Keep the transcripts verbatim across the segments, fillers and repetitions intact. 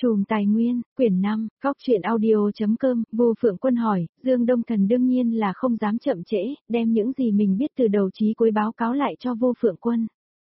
Chùm Tài Nguyên, quyển năm, góc truyện audio.com, Vô Phượng Quân hỏi, Dương Đông Thần đương nhiên là không dám chậm trễ, đem những gì mình biết từ đầu chí cuối báo cáo lại cho Vô Phượng Quân.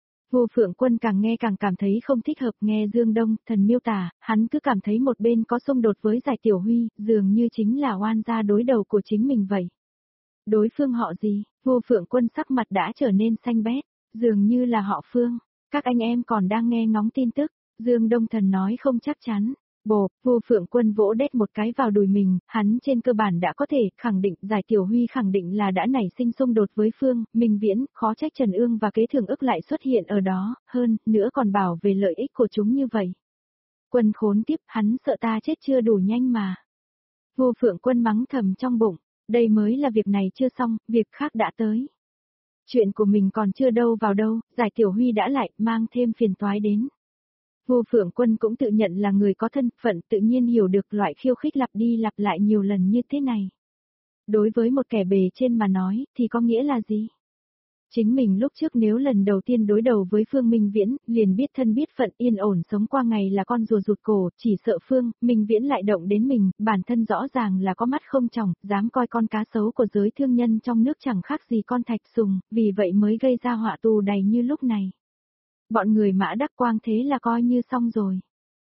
Vô Phượng Quân càng nghe càng cảm thấy không thích hợp, nghe Dương Đông Thần miêu tả, hắn cứ cảm thấy một bên có xung đột với Giải Tiểu Huy, dường như chính là oan gia đối đầu của chính mình vậy. Đối phương họ gì? Vô Phượng Quân sắc mặt đã trở nên xanh bét, dường như là họ Phương. Các anh em còn đang nghe ngóng tin tức. Dương Đông Thần nói không chắc chắn. Bồ, Vô Phượng Quân vỗ đét một cái vào đùi mình, hắn trên cơ bản đã có thể khẳng định, Giải Tiểu Huy khẳng định là đã nảy sinh xung đột với Phương Minh Viễn, khó trách Trần Ương và Kế Thường Ức lại xuất hiện ở đó, hơn nữa còn bảo về lợi ích của chúng như vậy. Quân khốn tiếp, hắn sợ ta chết chưa đủ nhanh mà. Vô Phượng Quân mắng thầm trong bụng, đây mới là việc này chưa xong, việc khác đã tới. Chuyện của mình còn chưa đâu vào đâu, Giải Tiểu Huy đã lại mang thêm phiền toái đến. Vô Phượng Quân cũng tự nhận là người có thân phận, tự nhiên hiểu được loại khiêu khích lặp đi lặp lại nhiều lần như thế này. Đối với một kẻ bề trên mà nói, thì có nghĩa là gì? Chính mình lúc trước nếu lần đầu tiên đối đầu với Phương Minh Viễn, liền biết thân biết phận yên ổn sống qua ngày là con rùa rụt cổ, chỉ sợ Phương Minh Viễn lại động đến mình, bản thân rõ ràng là có mắt không tròng, dám coi con cá sấu của giới thương nhân trong nước chẳng khác gì con thạch sùng, vì vậy mới gây ra họa tù đầy như lúc này. Bọn người Mã Đắc Quang thế là coi như xong rồi.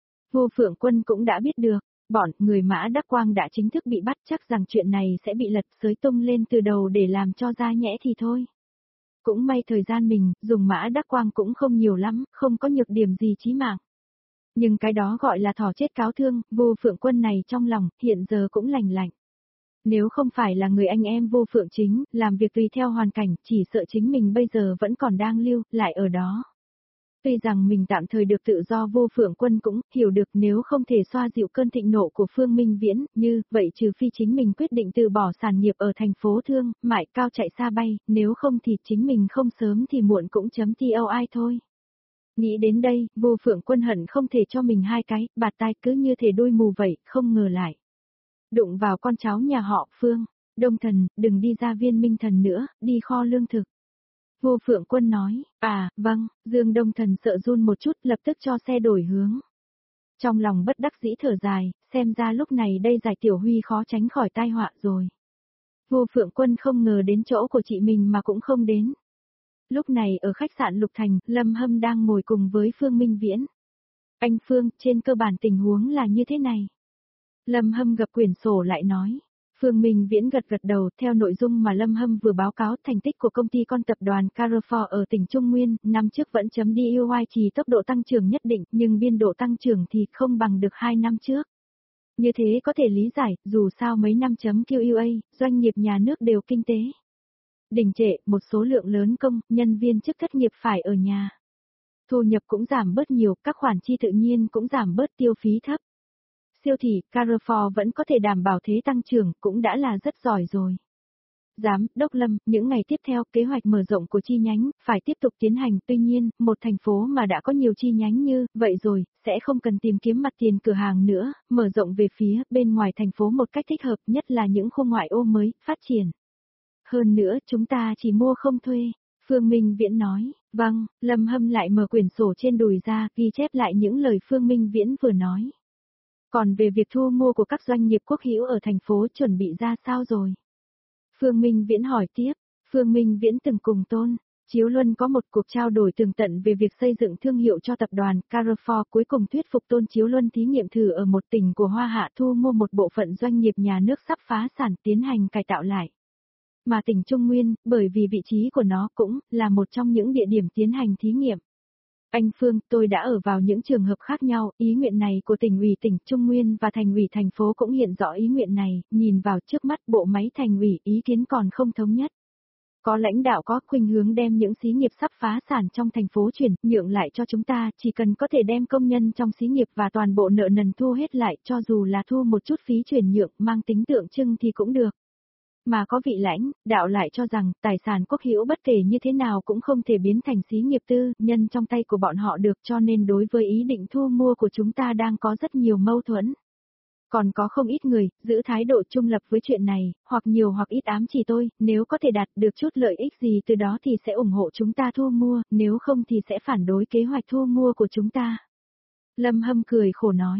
Vô Phượng Quân cũng đã biết được, bọn người Mã Đắc Quang đã chính thức bị bắt, chắc rằng chuyện này sẽ bị lật xới tung lên từ đầu để làm cho ra nhẽ thì thôi. Cũng may thời gian mình, dùng Mã Đắc Quang cũng không nhiều lắm, không có nhược điểm gì chí mạng. Nhưng cái đó gọi là thỏ chết cáo thương, Vô Phượng Quân này trong lòng, hiện giờ cũng lành lạnh. Nếu không phải là người anh em Vô Phượng chính, làm việc tùy theo hoàn cảnh, chỉ sợ chính mình bây giờ vẫn còn đang lưu, lại ở đó. Tuy rằng mình tạm thời được tự do, Vô Phượng Quân cũng hiểu được nếu không thể xoa dịu cơn thịnh nộ của Phương Minh Viễn, như vậy trừ phi chính mình quyết định từ bỏ sản nghiệp ở thành phố Thương, mại cao chạy xa bay, nếu không thì chính mình không sớm thì muộn cũng chấm toi thôi. Nghĩ đến đây, Vô Phượng Quân hận không thể cho mình hai cái, bạt tai cứ như thể đuôi mù vậy, không ngờ lại. Đụng vào con cháu nhà họ Phương, Đông Thần, đừng đi ra Viên Minh Thần nữa, đi kho lương thực. Vô Phượng Quân nói, à, vâng, Dương Đông Thần sợ run một chút lập tức cho xe đổi hướng. Trong lòng bất đắc dĩ thở dài, xem ra lúc này đây Giải Tiểu Huy khó tránh khỏi tai họa rồi. Vô Phượng Quân không ngờ đến chỗ của chị mình mà cũng không đến. Lúc này ở khách sạn Lục Thành, Lâm Hâm đang ngồi cùng với Phương Minh Viễn. Anh Phương, trên cơ bản tình huống là như thế này. Lâm Hâm gập quyển sổ lại nói. Phương Minh Viễn gật gật đầu, theo nội dung mà Lâm Hâm vừa báo cáo, thành tích của công ty con tập đoàn Carrefour ở tỉnh Trung Nguyên, năm trước vẫn chấm đi u i chỉ tốc độ tăng trưởng nhất định, nhưng biên độ tăng trưởng thì không bằng được hai năm trước. Như thế có thể lý giải, dù sao mấy năm chấm quy a, doanh nghiệp nhà nước đều kinh tế đình trệ, một số lượng lớn công, nhân viên chức thất nghiệp phải ở nhà. Thu nhập cũng giảm bớt nhiều, các khoản chi tự nhiên cũng giảm bớt, tiêu phí thấp. Siêu thị, Carrefour vẫn có thể đảm bảo thế tăng trưởng, cũng đã là rất giỏi rồi. Giám đốc Lâm, những ngày tiếp theo, kế hoạch mở rộng của chi nhánh, phải tiếp tục tiến hành, tuy nhiên, một thành phố mà đã có nhiều chi nhánh như, vậy rồi, sẽ không cần tìm kiếm mặt tiền cửa hàng nữa, mở rộng về phía, bên ngoài thành phố một cách thích hợp, nhất là những khu ngoại ô mới, phát triển. Hơn nữa, chúng ta chỉ mua không thuê. Phương Minh Viễn nói, vâng, Lâm Hâm lại mở quyển sổ trên đùi ra, ghi chép lại những lời Phương Minh Viễn vừa nói. Còn về việc thu mua của các doanh nghiệp quốc hữu ở thành phố chuẩn bị ra sao rồi? Phương Minh Viễn hỏi tiếp, Phương Minh Viễn từng cùng Tôn Chiếu Luân có một cuộc trao đổi tường tận về việc xây dựng thương hiệu cho tập đoàn Carrefour, cuối cùng thuyết phục Tôn Chiếu Luân thí nghiệm thử ở một tỉnh của Hoa Hạ thu mua một bộ phận doanh nghiệp nhà nước sắp phá sản tiến hành cải tạo lại. Mà tỉnh Trung Nguyên, bởi vì vị trí của nó cũng là một trong những địa điểm tiến hành thí nghiệm. Anh Phương, tôi đã ở vào những trường hợp khác nhau, ý nguyện này của tỉnh ủy tỉnh Trung Nguyên và thành ủy thành phố cũng hiện rõ ý nguyện này, nhìn vào trước mắt bộ máy thành ủy ý kiến còn không thống nhất. Có lãnh đạo có khuynh hướng đem những xí nghiệp sắp phá sản trong thành phố chuyển, nhượng lại cho chúng ta, chỉ cần có thể đem công nhân trong xí nghiệp và toàn bộ nợ nần thu hết lại, cho dù là thu một chút phí chuyển nhượng mang tính tượng trưng thì cũng được. Mà có vị lãnh đạo lại cho rằng tài sản quốc hữu bất kể như thế nào cũng không thể biến thành xí nghiệp tư nhân trong tay của bọn họ được, cho nên đối với ý định thu mua của chúng ta đang có rất nhiều mâu thuẫn. Còn có không ít người giữ thái độ trung lập với chuyện này, hoặc nhiều hoặc ít ám chỉ tôi, nếu có thể đạt được chút lợi ích gì từ đó thì sẽ ủng hộ chúng ta thu mua, nếu không thì sẽ phản đối kế hoạch thu mua của chúng ta. Lâm Hâm cười khổ nói,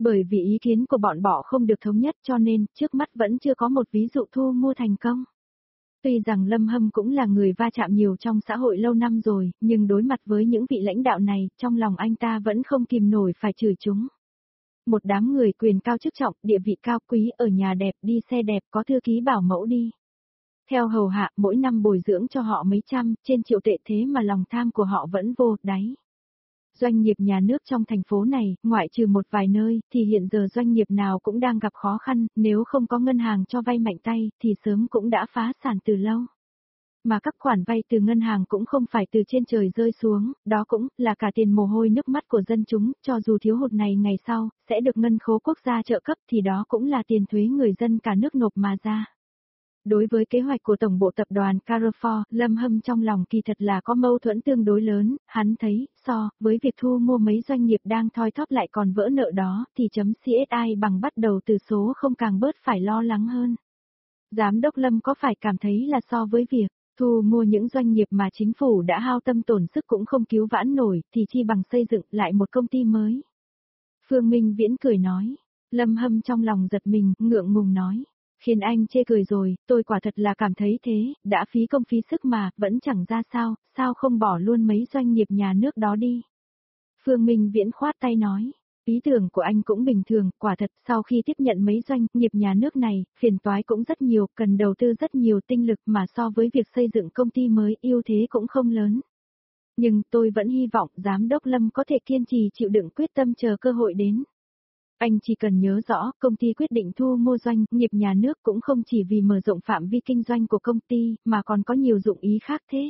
Bởi vì ý kiến của bọn họ không được thống nhất cho nên trước mắt vẫn chưa có một ví dụ thu mua thành công. Tuy rằng Lâm Hâm cũng là người va chạm nhiều trong xã hội lâu năm rồi, nhưng đối mặt với những vị lãnh đạo này, trong lòng anh ta vẫn không kìm nổi phải chửi chúng. Một đám người quyền cao chức trọng, địa vị cao quý, ở nhà đẹp, đi xe đẹp, có thư ký bảo mẫu đi theo hầu hạ, mỗi năm bồi dưỡng cho họ mấy trăm, trên triệu tệ, thế mà lòng tham của họ vẫn vô đáy. Doanh nghiệp nhà nước trong thành phố này, ngoại trừ một vài nơi, thì hiện giờ doanh nghiệp nào cũng đang gặp khó khăn, nếu không có ngân hàng cho vay mạnh tay, thì sớm cũng đã phá sản từ lâu. Mà các khoản vay từ ngân hàng cũng không phải từ trên trời rơi xuống, đó cũng là cả tiền mồ hôi nước mắt của dân chúng, cho dù thiếu hụt này ngày sau, sẽ được ngân khố quốc gia trợ cấp thì đó cũng là tiền thuế người dân cả nước nộp mà ra. Đối với kế hoạch của tổng bộ tập đoàn Carrefour, Lâm Hâm trong lòng kỳ thật là có mâu thuẫn tương đối lớn, hắn thấy, so với việc thu mua mấy doanh nghiệp đang thoi thóp lại còn vỡ nợ đó, thì chấm xê ét i bằng bắt đầu từ số không càng bớt phải lo lắng hơn. Giám đốc Lâm có phải cảm thấy là so với việc thu mua những doanh nghiệp mà chính phủ đã hao tâm tổn sức cũng không cứu vãn nổi, thì chi bằng xây dựng lại một công ty mới. Phương Minh Viễn cười nói, Lâm Hâm trong lòng giật mình, ngượng ngùng nói. Khiến anh chê cười rồi, tôi quả thật là cảm thấy thế, đã phí công phí sức mà, vẫn chẳng ra sao, sao không bỏ luôn mấy doanh nghiệp nhà nước đó đi. Phương Minh Viễn khoát tay nói, ý tưởng của anh cũng bình thường, quả thật sau khi tiếp nhận mấy doanh nghiệp nhà nước này, phiền toái cũng rất nhiều, cần đầu tư rất nhiều tinh lực mà so với việc xây dựng công ty mới ưu thế cũng không lớn. Nhưng tôi vẫn hy vọng Giám đốc Lâm có thể kiên trì chịu đựng quyết tâm chờ cơ hội đến. Anh chỉ cần nhớ rõ, công ty quyết định thu mua doanh nghiệp nhà nước cũng không chỉ vì mở rộng phạm vi kinh doanh của công ty, mà còn có nhiều dụng ý khác thế.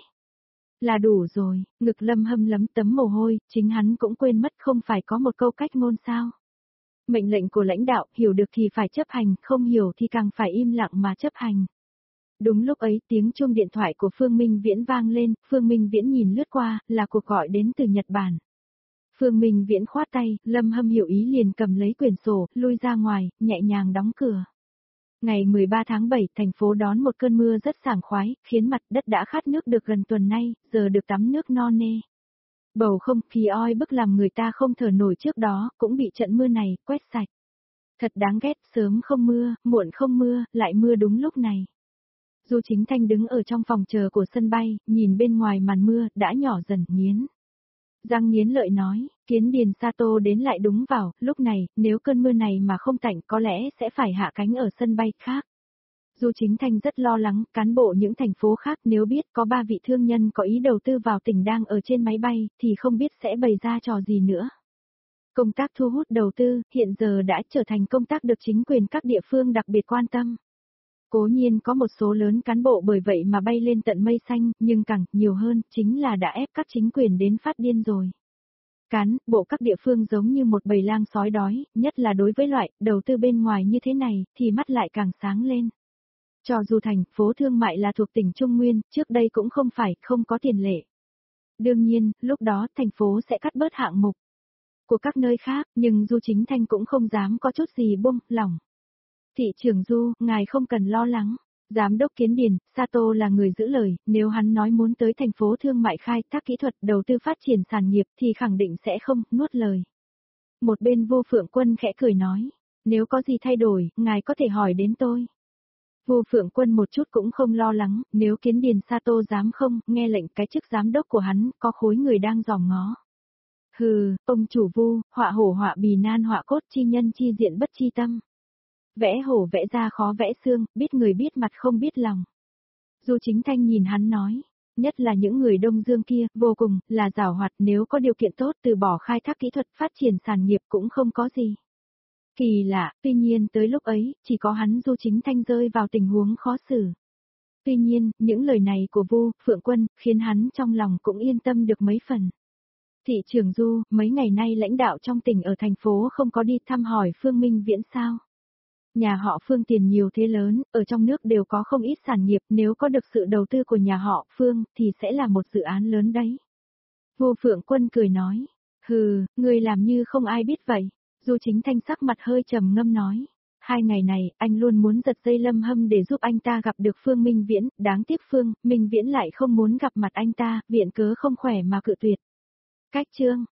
Là đủ rồi, ngực Lâm Hâm lấm tấm mồ hôi, chính hắn cũng quên mất không phải có một câu cách ngôn sao. Mệnh lệnh của lãnh đạo, hiểu được thì phải chấp hành, không hiểu thì càng phải im lặng mà chấp hành. Đúng lúc ấy tiếng chuông điện thoại của Phương Minh Viễn vang lên, Phương Minh Viễn nhìn lướt qua, là cuộc gọi đến từ Nhật Bản. Phương Minh Viễn khoát tay, Lâm Hâm hiểu ý liền cầm lấy quyển sổ, lui ra ngoài, nhẹ nhàng đóng cửa. Ngày mười ba tháng bảy, thành phố đón một cơn mưa rất sảng khoái, khiến mặt đất đã khát nước được gần tuần nay, giờ được tắm nước no nê. Bầu không khí oi bức làm người ta không thở nổi trước đó, cũng bị trận mưa này quét sạch. Thật đáng ghét, sớm không mưa, muộn không mưa, lại mưa đúng lúc này. Du Chính Thanh đứng ở trong phòng chờ của sân bay, nhìn bên ngoài màn mưa, đã nhỏ dần, nghiến. Giang nghiến lợi nói, Kiến Điền Sato đến lại đúng vào, lúc này, nếu cơn mưa này mà không tạnh có lẽ sẽ phải hạ cánh ở sân bay khác. Du Chính Thanh rất lo lắng, cán bộ những thành phố khác nếu biết có ba vị thương nhân có ý đầu tư vào tỉnh đang ở trên máy bay, thì không biết sẽ bày ra trò gì nữa. Công tác thu hút đầu tư, hiện giờ đã trở thành công tác được chính quyền các địa phương đặc biệt quan tâm. Cố nhiên có một số lớn cán bộ bởi vậy mà bay lên tận mây xanh, nhưng càng nhiều hơn chính là đã ép các chính quyền đến phát điên rồi. Cán bộ các địa phương giống như một bầy lang sói đói, nhất là đối với loại đầu tư bên ngoài như thế này, thì mắt lại càng sáng lên. Cho dù thành phố thương mại là thuộc tỉnh Trung Nguyên, trước đây cũng không phải không có tiền lệ. Đương nhiên, lúc đó thành phố sẽ cắt bớt hạng mục của các nơi khác, nhưng Du Chính Thanh cũng không dám có chút gì buông lỏng. Thị trưởng Du, ngài không cần lo lắng. Giám đốc Kiến Điền, Sato là người giữ lời, nếu hắn nói muốn tới thành phố thương mại khai thác kỹ thuật đầu tư phát triển sản nghiệp thì khẳng định sẽ không nuốt lời. Một bên Vô Phượng Quân khẽ cười nói, nếu có gì thay đổi, ngài có thể hỏi đến tôi. Vô Phượng Quân một chút cũng không lo lắng, nếu Kiến Điền Sato dám không, nghe lệnh cái chức giám đốc của hắn, có khối người đang dòm ngó. Hừ, ông chủ Vu, họa hổ họa bì nan họa cốt chi nhân chi diện bất chi tâm. Vẽ hổ vẽ ra khó vẽ xương, biết người biết mặt không biết lòng. Du Chính Thanh nhìn hắn nói, nhất là những người Đông Dương kia, vô cùng, là giảo hoạt, nếu có điều kiện tốt từ bỏ khai thác kỹ thuật phát triển sản nghiệp cũng không có gì. Kỳ lạ, tuy nhiên tới lúc ấy, chỉ có hắn Du Chính Thanh rơi vào tình huống khó xử. Tuy nhiên, những lời này của Vu Phượng Quân, khiến hắn trong lòng cũng yên tâm được mấy phần. Thị trưởng Du, mấy ngày nay lãnh đạo trong tỉnh ở thành phố không có đi thăm hỏi Phương Minh Viễn sao? Nhà họ Phương tiền nhiều thế lớn, ở trong nước đều có không ít sản nghiệp, nếu có được sự đầu tư của nhà họ Phương thì sẽ là một dự án lớn đấy. Vô Phượng Quân cười nói, hừ, người làm như không ai biết vậy. Du Chính Thanh sắc mặt hơi trầm ngâm nói, hai ngày này anh luôn muốn giật dây Lâm Hâm để giúp anh ta gặp được Phương Minh Viễn, đáng tiếc Phương Minh Viễn lại không muốn gặp mặt anh ta, viện cớ không khỏe mà cự tuyệt. Cách chương